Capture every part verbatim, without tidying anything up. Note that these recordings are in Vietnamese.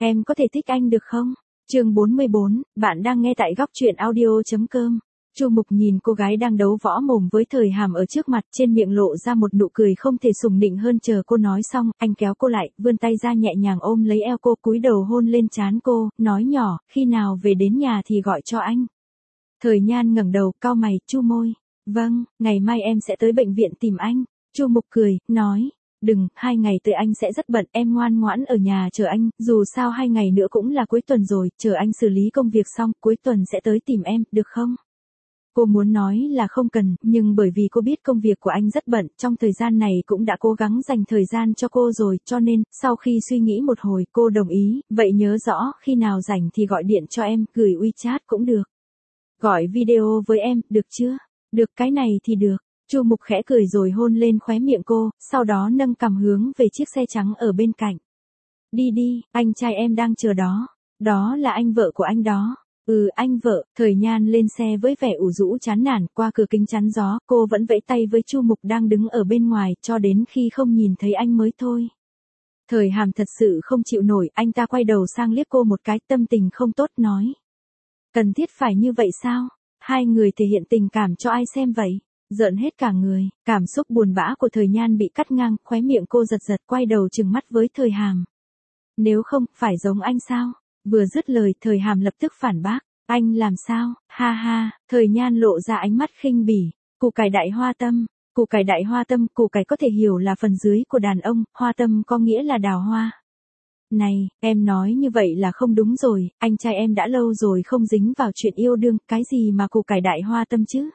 em có thể thích anh được không? Chương bốn mươi bốn, bạn đang nghe tại góc truyện audio chấm com. Chu Mục nhìn cô gái đang đấu võ mồm với Thời Hàm ở trước mặt, trên miệng lộ ra một nụ cười không thể sủng nịnh hơn. Chờ cô nói xong, anh kéo cô lại, vươn tay ra nhẹ nhàng ôm lấy eo cô, cúi đầu hôn lên trán cô, nói nhỏ, khi nào về đến nhà thì gọi cho anh. Thời Nhan ngẩng đầu, cau mày, chu môi. Vâng, ngày mai em sẽ tới bệnh viện tìm anh. Chu Mục cười, nói. Đừng, hai ngày tới anh sẽ rất bận, em ngoan ngoãn ở nhà chờ anh, dù sao hai ngày nữa cũng là cuối tuần rồi, chờ anh xử lý công việc xong, cuối tuần sẽ tới tìm em, được không? Cô muốn nói là không cần, nhưng bởi vì cô biết công việc của anh rất bận, trong thời gian này cũng đã cố gắng dành thời gian cho cô rồi, cho nên, sau khi suy nghĩ một hồi, cô đồng ý, vậy nhớ rõ, khi nào rảnh thì gọi điện cho em, gửi WeChat cũng được. Gọi video với em, được chưa? Được, cái này thì được. Chu Mục khẽ cười rồi hôn lên khóe miệng cô, sau đó nâng cằm hướng về chiếc xe trắng ở bên cạnh. Đi đi, anh trai em đang chờ đó. Đó là anh vợ của anh đó. Ừ, anh vợ. Thời Nhan lên xe với vẻ ủ rũ chán nản, qua cửa kính chắn gió, cô vẫn vẫy tay với Chu Mục đang đứng ở bên ngoài, cho đến khi không nhìn thấy anh mới thôi. Thời Hàm thật sự không chịu nổi, anh ta quay đầu sang liếc cô một cái, tâm tình không tốt, nói. Cần thiết phải như vậy sao? Hai người thể hiện tình cảm cho ai xem vậy? Giỡn hết cả người, cảm xúc buồn bã của Thời Nhan bị cắt ngang, khóe miệng cô giật giật, quay đầu trừng mắt với Thời Hàm. Nếu không, phải giống anh sao? Vừa dứt lời, Thời Hàm lập tức phản bác. Anh làm sao? Ha ha, Thời Nhan lộ ra ánh mắt khinh bỉ. Củ cải đại hoa tâm. Củ cải đại hoa tâm, củ cải có thể hiểu là phần dưới của đàn ông, hoa tâm có nghĩa là đào hoa. Này, em nói như vậy là không đúng rồi, anh trai em đã lâu rồi không dính vào chuyện yêu đương, cái gì mà củ cải đại hoa tâm chứ?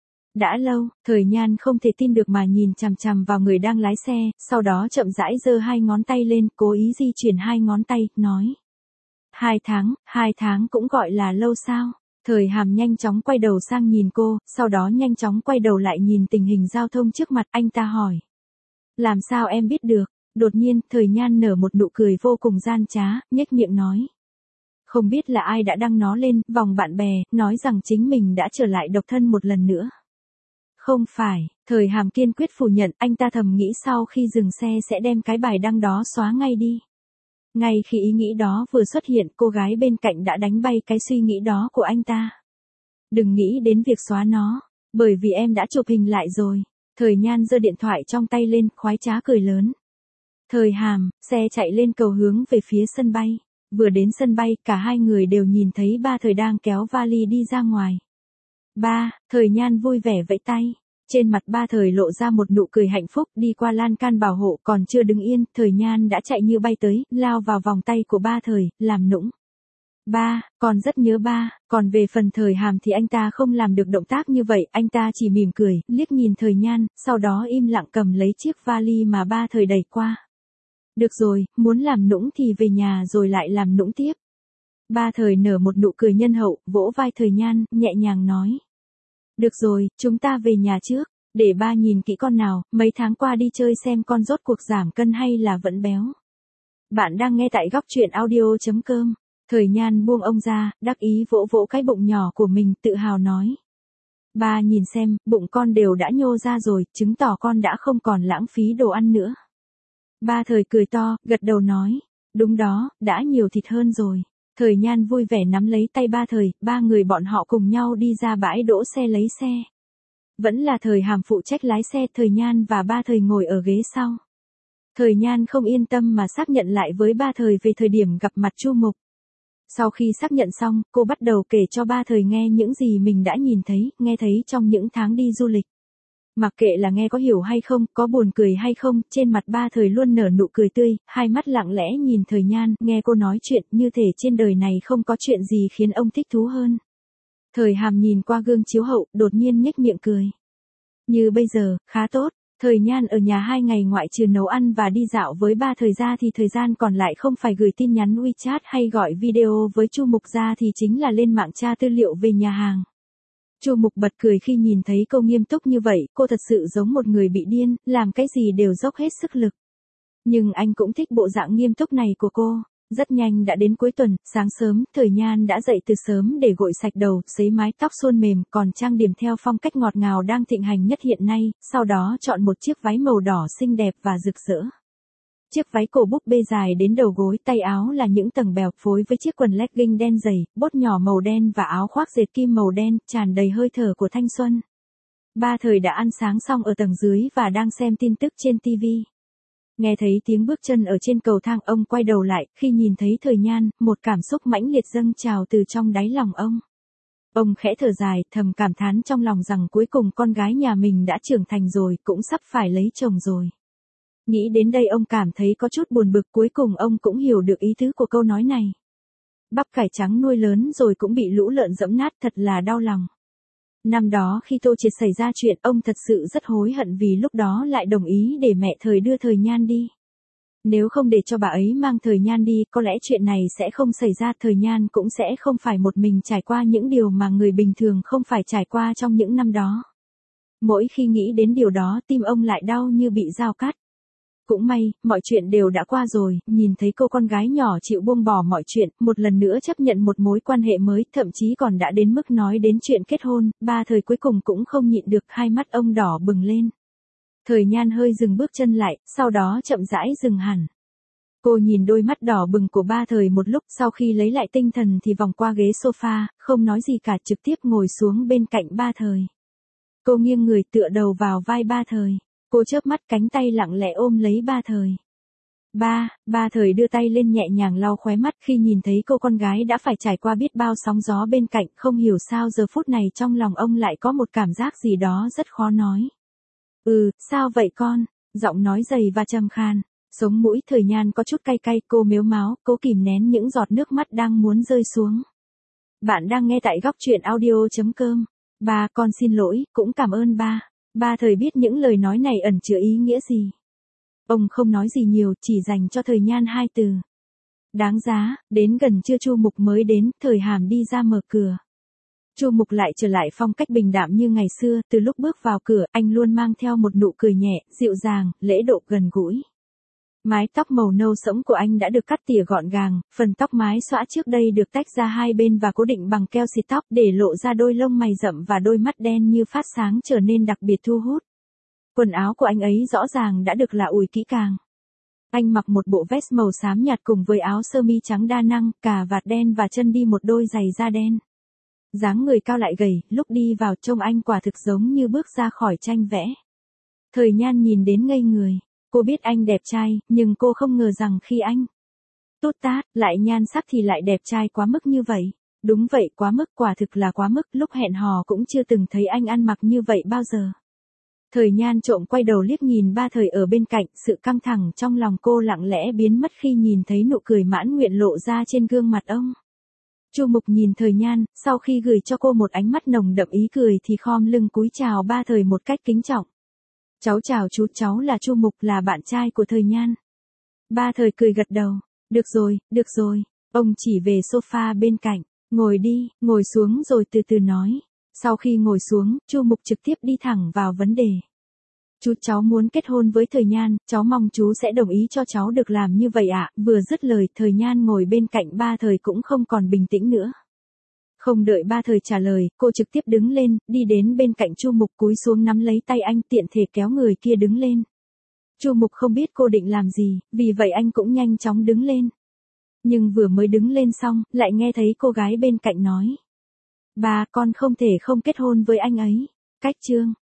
Đã lâu, Thời Nhan không thể tin được mà nhìn chằm chằm vào người đang lái xe, sau đó chậm rãi giơ hai ngón tay lên, cố ý di chuyển hai ngón tay, nói. Hai tháng, hai tháng cũng gọi là lâu sao? Thời Hàm nhanh chóng quay đầu sang nhìn cô, sau đó nhanh chóng quay đầu lại nhìn tình hình giao thông trước mặt, anh ta hỏi. Làm sao em biết được? Đột nhiên, Thời Nhan nở một nụ cười vô cùng gian trá, nhếch miệng nói. Không biết là ai đã đăng nó lên, vòng bạn bè, nói rằng chính mình đã trở lại độc thân một lần nữa. Không phải, Thời Hàm kiên quyết phủ nhận, anh ta thầm nghĩ sau khi dừng xe sẽ đem cái bài đăng đó xóa ngay đi. Ngay khi ý nghĩ đó vừa xuất hiện, cô gái bên cạnh đã đánh bay cái suy nghĩ đó của anh ta. Đừng nghĩ đến việc xóa nó, bởi vì em đã chụp hình lại rồi. Thời Nhan giơ điện thoại trong tay lên, khoái trá cười lớn. Thời Hàm, xe chạy lên cầu hướng về phía sân bay. Vừa đến sân bay, cả hai người đều nhìn thấy ba Thời đang kéo vali đi ra ngoài. Ba, Thời Nhan vui vẻ vẫy tay. Trên mặt ba Thời lộ ra một nụ cười hạnh phúc, đi qua lan can bảo hộ, còn chưa đứng yên, Thời Nhan đã chạy như bay tới, lao vào vòng tay của ba Thời, làm nũng. Ba, con rất nhớ ba, còn về phần Thời Hàm thì anh ta không làm được động tác như vậy, anh ta chỉ mỉm cười, liếc nhìn Thời Nhan, sau đó im lặng cầm lấy chiếc vali mà ba Thời đẩy qua. Được rồi, muốn làm nũng thì về nhà rồi lại làm nũng tiếp. Ba Thời nở một nụ cười nhân hậu, vỗ vai Thời Nhan, nhẹ nhàng nói. Được rồi, chúng ta về nhà trước, để ba nhìn kỹ con nào, mấy tháng qua đi chơi xem con rốt cuộc giảm cân hay là vẫn béo. Bạn đang nghe tại góc truyện audio chấm com. Thời Nhan buông ông ra, đắc ý vỗ vỗ cái bụng nhỏ của mình, tự hào nói. Ba nhìn xem, bụng con đều đã nhô ra rồi, chứng tỏ con đã không còn lãng phí đồ ăn nữa. Ba Thời cười to, gật đầu nói. Đúng đó, đã nhiều thịt hơn rồi. Thời Nhan vui vẻ nắm lấy tay ba Thời, ba người bọn họ cùng nhau đi ra bãi đỗ xe lấy xe. Vẫn là Thời Hàm phụ trách lái xe, Thời Nhan và ba Thời ngồi ở ghế sau. Thời Nhan không yên tâm mà xác nhận lại với ba Thời về thời điểm gặp mặt Chu Mục. Sau khi xác nhận xong, cô bắt đầu kể cho ba Thời nghe những gì mình đã nhìn thấy, nghe thấy trong những tháng đi du lịch. Mặc kệ là nghe có hiểu hay không, có buồn cười hay không, trên mặt ba Thời luôn nở nụ cười tươi, hai mắt lặng lẽ nhìn Thời Nhan, nghe cô nói chuyện, như thể trên đời này không có chuyện gì khiến ông thích thú hơn. Thời Hàm nhìn qua gương chiếu hậu, đột nhiên nhếch miệng cười. Như bây giờ, khá tốt. Thời Nhan ở nhà hai ngày ngoại trừ nấu ăn và đi dạo với ba Thời ra thì thời gian còn lại không phải gửi tin nhắn WeChat hay gọi video với Chu Mục ra thì chính là lên mạng tra tư liệu về nhà hàng. Chu Mục bật cười khi nhìn thấy cô nghiêm túc như vậy, cô thật sự giống một người bị điên, làm cái gì đều dốc hết sức lực. Nhưng anh cũng thích bộ dạng nghiêm túc này của cô. Rất nhanh đã đến cuối tuần, sáng sớm, Thời Nhan đã dậy từ sớm để gội sạch đầu, sấy mái tóc suôn mềm, còn trang điểm theo phong cách ngọt ngào đang thịnh hành nhất hiện nay, sau đó chọn một chiếc váy màu đỏ xinh đẹp và rực rỡ. Chiếc váy cổ búp bê dài đến đầu gối, tay áo là những tầng bèo phối với chiếc quần legging đen dày, bốt nhỏ màu đen và áo khoác dệt kim màu đen, tràn đầy hơi thở của thanh xuân. Ba Thời đã ăn sáng xong ở tầng dưới và đang xem tin tức trên ti vi. Nghe thấy tiếng bước chân ở trên cầu thang, ông quay đầu lại, khi nhìn thấy Thời Nhan, một cảm xúc mãnh liệt dâng trào từ trong đáy lòng ông. Ông khẽ thở dài, thầm cảm thán trong lòng rằng cuối cùng con gái nhà mình đã trưởng thành rồi, cũng sắp phải lấy chồng rồi. Nghĩ đến đây ông cảm thấy có chút buồn bực, cuối cùng ông cũng hiểu được ý tứ của câu nói này. Bắp cải trắng nuôi lớn rồi cũng bị lũ lợn giẫm nát, thật là đau lòng. Năm đó khi Tô Triệt xảy ra chuyện, ông thật sự rất hối hận vì lúc đó lại đồng ý để mẹ Thời đưa Thời Nhan đi. Nếu không để cho bà ấy mang Thời Nhan đi, có lẽ chuyện này sẽ không xảy ra, Thời Nhan cũng sẽ không phải một mình trải qua những điều mà người bình thường không phải trải qua trong những năm đó. Mỗi khi nghĩ đến điều đó, tim ông lại đau như bị dao cắt. Cũng may, mọi chuyện đều đã qua rồi, nhìn thấy cô con gái nhỏ chịu buông bỏ mọi chuyện, một lần nữa chấp nhận một mối quan hệ mới, thậm chí còn đã đến mức nói đến chuyện kết hôn, Ba Thời cuối cùng cũng không nhịn được, hai mắt ông đỏ bừng lên. Thời Nhan hơi dừng bước chân lại, sau đó chậm rãi dừng hẳn. Cô nhìn đôi mắt đỏ bừng của Ba Thời một lúc, sau khi lấy lại tinh thần thì vòng qua ghế sofa, không nói gì cả, trực tiếp ngồi xuống bên cạnh Ba Thời. Cô nghiêng người tựa đầu vào vai Ba Thời. Cô chớp mắt, cánh tay lặng lẽ ôm lấy Ba Thời. Ba, Ba Thời đưa tay lên nhẹ nhàng lau khóe mắt khi nhìn thấy cô con gái đã phải trải qua biết bao sóng gió bên cạnh, không hiểu sao giờ phút này trong lòng ông lại có một cảm giác gì đó rất khó nói. Ừ, sao vậy con? Giọng nói dày và trầm khan. Sống mũi Thời Nhan có chút cay cay, cô mếu máo, cố kìm nén những giọt nước mắt đang muốn rơi xuống. Bạn đang nghe tại góc truyện audio chấm com. Ba, con xin lỗi, cũng cảm ơn ba. Ba Thời biết những lời nói này ẩn chứa ý nghĩa gì. Ông không nói gì nhiều, chỉ dành cho Thời Nhan hai từ. Đáng giá. Đến gần trưa Chu Mục mới đến, Thời Hàm đi ra mở cửa. Chu Mục lại trở lại phong cách bình đạm như ngày xưa, từ lúc bước vào cửa, anh luôn mang theo một nụ cười nhẹ, dịu dàng, lễ độ gần gũi. Mái tóc màu nâu sẫm của anh đã được cắt tỉa gọn gàng, phần tóc mái xõa trước đây được tách ra hai bên và cố định bằng keo xịt tóc để lộ ra đôi lông mày rậm và đôi mắt đen như phát sáng trở nên đặc biệt thu hút. Quần áo của anh ấy rõ ràng đã được lạ ủi kỹ càng. Anh mặc một bộ vest màu xám nhạt cùng với áo sơ mi trắng đa năng, cà vạt đen và chân đi một đôi giày da đen. Dáng người cao lại gầy, lúc đi vào trông anh quả thực giống như bước ra khỏi tranh vẽ. Thời Nhan nhìn đến ngây người. Cô biết anh đẹp trai, nhưng cô không ngờ rằng khi anh tút tát, lại nhan sắc thì lại đẹp trai quá mức như vậy. Đúng vậy, quá mức, quả thực là quá mức, lúc hẹn hò cũng chưa từng thấy anh ăn mặc như vậy bao giờ. Thời Nhan trộm quay đầu liếc nhìn Ba Thời ở bên cạnh, sự căng thẳng trong lòng cô lặng lẽ biến mất khi nhìn thấy nụ cười mãn nguyện lộ ra trên gương mặt ông. Chu Mục nhìn Thời Nhan, sau khi gửi cho cô một ánh mắt nồng đậm ý cười thì khom lưng cúi chào Ba Thời một cách kính trọng. Cháu chào chú, cháu là Chu Mục, là bạn trai của Thời Nhan. Ba Thời cười gật đầu. Được rồi, được rồi. Ông chỉ về sofa bên cạnh. Ngồi đi, ngồi xuống rồi từ từ nói. Sau khi ngồi xuống, Chu Mục trực tiếp đi thẳng vào vấn đề. Chú, cháu muốn kết hôn với Thời Nhan, cháu mong chú sẽ đồng ý cho cháu được làm như vậy ạ. À? Vừa dứt lời, Thời Nhan ngồi bên cạnh Ba Thời cũng không còn bình tĩnh nữa. Không đợi Ba Thời trả lời, cô trực tiếp đứng lên, đi đến bên cạnh Chu Mục cúi xuống nắm lấy tay anh, tiện thể kéo người kia đứng lên. Chu Mục không biết cô định làm gì, vì vậy anh cũng nhanh chóng đứng lên. Nhưng vừa mới đứng lên xong, lại nghe thấy cô gái bên cạnh nói. Ba, con không thể không kết hôn với anh ấy. Cách chương.